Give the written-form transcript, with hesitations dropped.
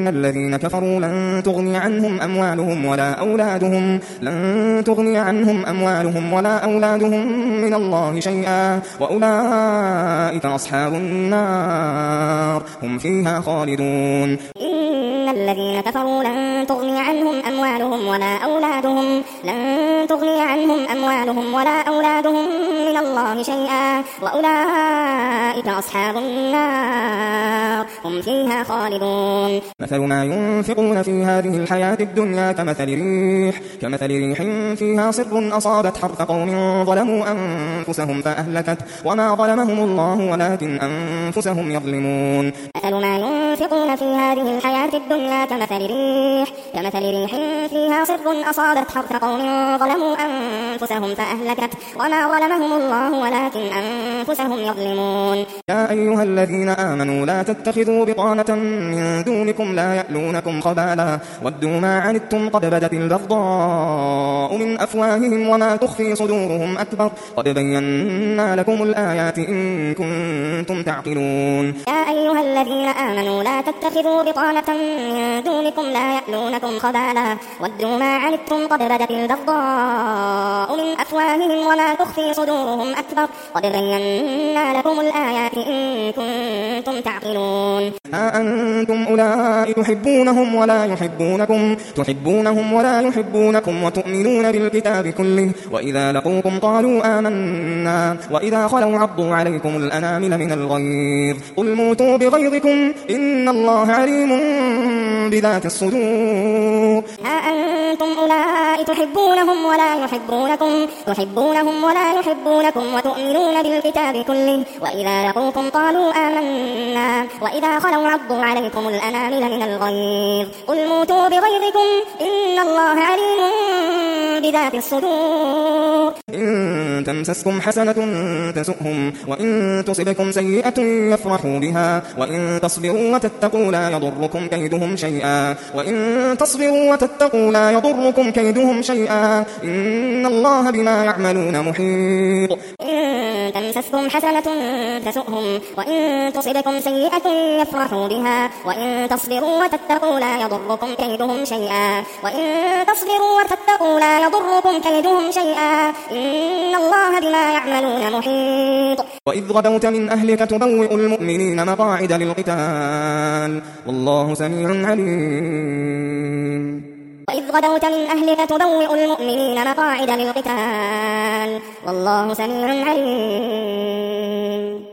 إن الذين كفروا لن تغني عنهم أموالهم ولا أولادهم من الله شيئا وأولئك أصحاب النار هم فيها خالدون. إن الذين كفروا لن تغني عنهم أموالهم ولا أولادهم من الله شيئا وأولئك أصحاب النار هم فيها خالدون. مثل ما ينفقون في هذه الحياة الدنيا كمثل ريح فيها صر أصابت حرث قوم ظلموا أنفسهم فأهلكت وما ظلمهم الله ولكن أنفسهم يظلمون. مثل ما ينفقون في هذه الحياة الدنيا كمثل ريح فيها صر أصابت حرث قوم ظلموا أنفسهم فأهلكت وما ظلمهم الله ولكن أنفسهم يظلمون. يا أيها الذين آمنوا لا تتخذوا بطانة من دونكم لا يألونكم خبالا ودوا ما عنتم قد بدت البغضاء من أفواههم وما تخفي صدورهم أكبر قد بينا لكم الآيات إن كنتم تعقلون. يا أيها الذين آمنوا لا تتخذوا بطانة من دونكم لا يألونكم خبالا ودوا ما عنتم قد بدت البغضاء من أفواههم وما تخفي صدورهم أكبر قد بينا لكم الآيات إن كنتم تعقلون. ها أنتم أولئك تحبونهم ولا يحبونكم وتؤمنون بالكتاب كله وإذا لقوكم قالوا آمنا وإذا خلوا عضوا عليكم الأنامل من الغيظ قل موتوا بغيظكم إن الله عليم بذات الصدور. ها أنتم أولئك تحبونهم ولا يحبونكم وتؤمنون بالكتاب كله وإذا لقوكم قالوا آمنا وإذا خلوا عضوا عليكم الأنامل من الغيظ قل موتوا بغيظكم إن الله عليم بذات الصدور. إن تمسسكم حسنة تسؤهم وإن تصبكم سيئة يفرحوا بها وإن تصبروا وتتقوا لا يضركم كيدهم شيئا إن الله بما يعملون محيط. إن تمسسكم حسنة تسؤهم وإن تصبكم سيئة يفرحوا بها وإن تصبروا وتتقوا لا يضركم كيدهم شيئا إن الله بما يعملون محيط. وإذ غدوت من أهلك تبوئ المؤمنين مقاعد للقتال والله سميع عليم. وإذ غدوت من أهلك تبوئ المؤمنين مقاعد للقتال والله سميع عليم.